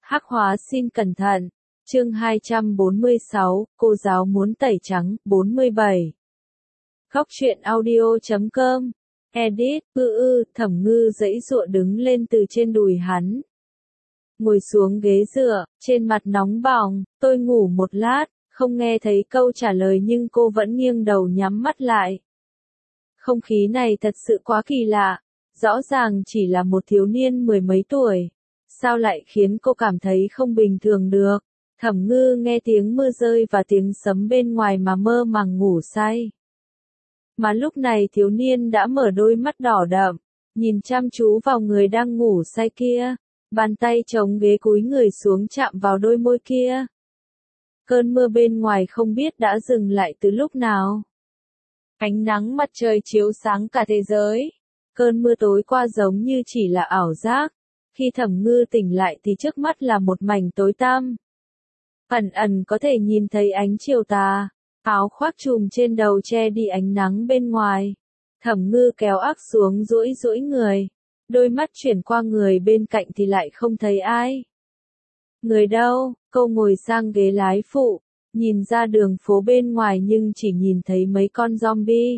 Hắc hóa xin cẩn thận. Chương 246, cô giáo muốn tẩy trắng, 47. Góc truyện audio.com. Edit, Thẩm Ngư giãy giụa đứng lên từ trên đùi hắn. Ngồi xuống ghế dựa, trên mặt nóng bỏng, tôi ngủ một lát, không nghe thấy câu trả lời nhưng cô vẫn nghiêng đầu nhắm mắt lại. Không khí này thật sự quá kỳ lạ, rõ ràng chỉ là một thiếu niên mười mấy tuổi. Sao lại khiến cô cảm thấy không bình thường được? Thẩm Ngư nghe tiếng mưa rơi và tiếng sấm bên ngoài mà mơ màng ngủ say. Mà lúc này thiếu niên đã mở đôi mắt đỏ đậm, nhìn chăm chú vào người đang ngủ say kia, bàn tay chống ghế cúi người xuống chạm vào đôi môi kia. Cơn mưa bên ngoài không biết đã dừng lại từ lúc nào. Ánh nắng mặt trời chiếu sáng cả thế giới. Cơn mưa tối qua giống như chỉ là ảo giác. Khi Thẩm Ngư tỉnh lại thì trước mắt là một mảnh tối tăm. Ẩn ẩn có thể nhìn thấy ánh chiều tà, áo khoác trùm trên đầu che đi ánh nắng bên ngoài. Thẩm Ngư kéo áo xuống duỗi người, đôi mắt chuyển qua người bên cạnh thì lại không thấy ai. Người đâu? Cô ngồi sang ghế lái phụ, nhìn ra đường phố bên ngoài nhưng chỉ nhìn thấy mấy con zombie.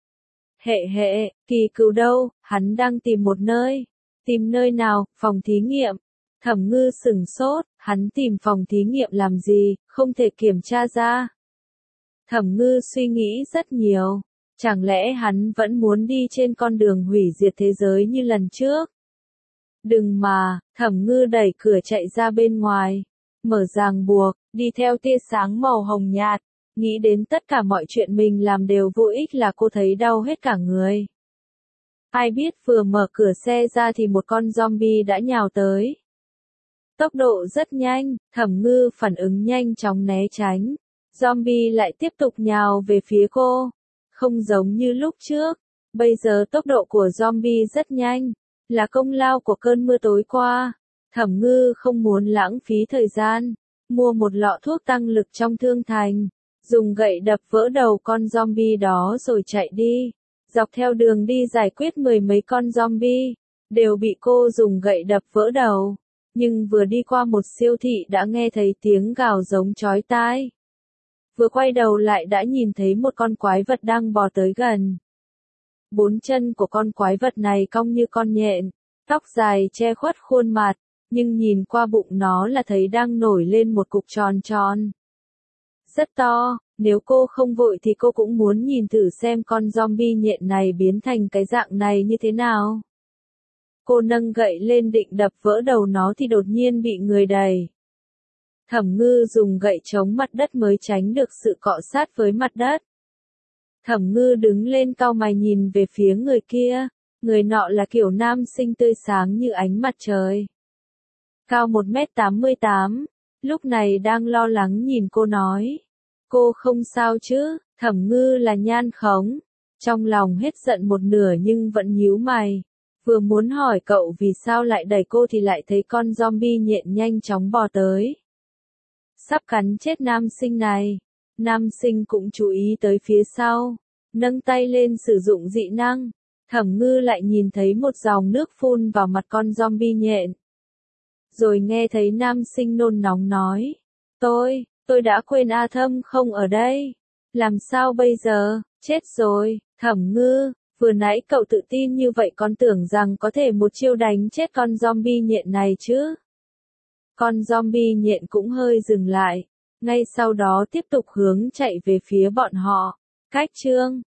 Kỳ cựu đâu? Hắn đang tìm một nơi. Tìm nơi nào? Phòng thí nghiệm. Thẩm Ngư sửng sốt, hắn tìm phòng thí nghiệm làm gì, không thể kiểm tra ra. Thẩm Ngư suy nghĩ rất nhiều, chẳng lẽ hắn vẫn muốn đi trên con đường hủy diệt thế giới như lần trước? Đừng mà, Thẩm Ngư đẩy cửa chạy ra bên ngoài, mở ràng buộc, đi theo tia sáng màu hồng nhạt, nghĩ đến tất cả mọi chuyện mình làm đều vô ích là cô thấy đau hết cả người. Ai biết vừa mở cửa xe ra thì một con zombie đã nhào tới. Tốc độ rất nhanh, Thẩm Ngư phản ứng nhanh chóng né tránh. Zombie lại tiếp tục nhào về phía cô. Không giống như lúc trước, bây giờ tốc độ của zombie rất nhanh, là công lao của cơn mưa tối qua. Thẩm Ngư không muốn lãng phí thời gian, mua một lọ thuốc tăng lực trong thương thành, dùng gậy đập vỡ đầu con zombie đó rồi chạy đi. Dọc theo đường đi giải quyết mười mấy con zombie, đều bị cô dùng gậy đập vỡ đầu. Nhưng vừa đi qua một siêu thị đã nghe thấy tiếng gào giống chói tai. Vừa quay đầu lại đã nhìn thấy một con quái vật đang bò tới gần. Bốn chân của con quái vật này cong như con nhện, tóc dài che khuất khuôn mặt, nhưng nhìn qua bụng nó là thấy đang nổi lên một cục tròn tròn. Rất to, nếu cô không vội thì cô cũng muốn nhìn thử xem con zombie nhện này biến thành cái dạng này như thế nào. Cô nâng gậy lên định đập vỡ đầu nó thì đột nhiên bị người đẩy. Thẩm Ngư dùng gậy chống mặt đất mới tránh được sự cọ sát với mặt đất. Thẩm Ngư đứng lên cau mày nhìn về phía người kia, người nọ là kiểu nam sinh tươi sáng như ánh mặt trời. Cao 1m88, lúc này đang lo lắng nhìn cô nói. Cô không sao chứ? Thẩm Ngư là nhan khống. Trong lòng hết giận một nửa nhưng vẫn nhíu mày. Vừa muốn hỏi cậu vì sao lại đẩy cô thì lại thấy con zombie nhện nhanh chóng bò tới. Sắp cắn chết nam sinh này. Nam sinh cũng chú ý tới phía sau. Nâng tay lên sử dụng dị năng. Thẩm Ngư lại nhìn thấy một dòng nước phun vào mặt con zombie nhện. Rồi nghe thấy nam sinh nôn nóng nói. Tôi đã quên A Thâm không ở đây. Làm sao bây giờ? Chết rồi. Thẩm Ngư, vừa nãy cậu tự tin như vậy còn tưởng rằng có thể một chiêu đánh chết con zombie nhện này chứ. Con zombie nhện cũng hơi dừng lại. Ngay sau đó tiếp tục hướng chạy về phía bọn họ. Cách chương